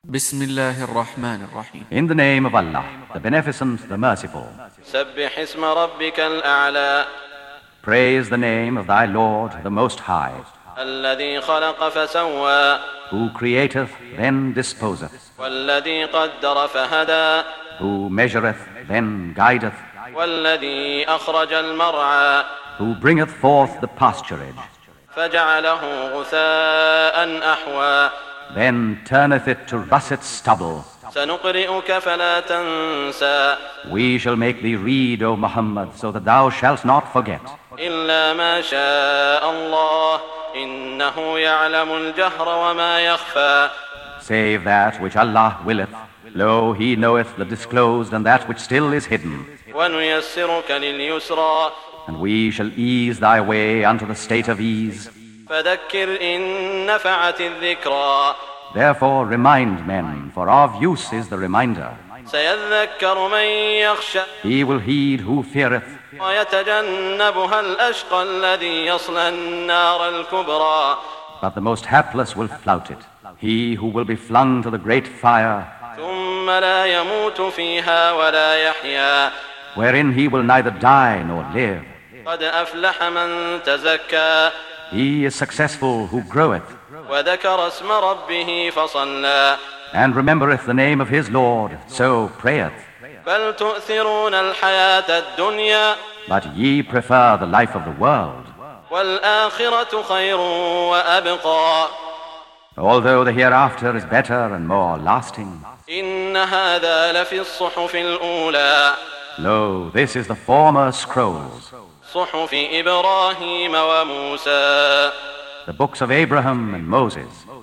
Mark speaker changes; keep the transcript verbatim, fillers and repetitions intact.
Speaker 1: Bismillahir Rahmanir Rahim.
Speaker 2: In the name of Allah, the Beneficent, the Merciful.
Speaker 3: سبح اسم ربك الأعلى
Speaker 2: Praise the name of thy Lord, the Most High,
Speaker 3: الذي خلق فسوى
Speaker 2: who createth, then disposeth,
Speaker 3: والذي قدر فهدى
Speaker 2: who measureth, then guideth,
Speaker 3: والذي أخرج المرعى
Speaker 2: who bringeth forth the pasturage,
Speaker 3: فجعله غثاء أحوى
Speaker 2: then turneth it to russet stubble.
Speaker 3: سنقرئك فلا تنسى
Speaker 2: We shall make thee read, O Muhammad, so that thou shalt not forget.
Speaker 3: إلا ما شاء الله إنه يعلم الجهر وما يخفى
Speaker 2: Save that which Allah willeth. Lo, He knoweth the disclosed and that which still is hidden.
Speaker 3: ونيسرك لليسرى
Speaker 2: And we shall ease thy way unto the state of ease.
Speaker 3: فذكر إن نفعت الذكرى
Speaker 2: Therefore remind men, for of use is the reminder.
Speaker 3: سيذكر من يخشى
Speaker 2: He will heed who feareth,
Speaker 3: ويتجنبها الأشقى الذي يصلى النار الكبرى
Speaker 2: but the most hapless will flout it. He who will be flung to the great fire,
Speaker 3: ثم لا يموت فيها ولا يحيا
Speaker 2: wherein he will neither die nor live.
Speaker 3: قد أفلح من تزكى
Speaker 2: He is successful who groweth,
Speaker 3: وذكر اسم ربه فصلى
Speaker 2: and remembereth the name of his Lord, so prayeth.
Speaker 3: بل تؤثرون الحياة الدنيا
Speaker 2: But ye prefer the life of the world,
Speaker 3: والآخرة خير وأبقى
Speaker 2: although the hereafter is better and more lasting.
Speaker 3: إن هذا لفي الصحف الأولى
Speaker 2: Lo, this is the former scrolls,
Speaker 3: صحف إبراهيم وموسى
Speaker 2: the books of Abraham and Moses.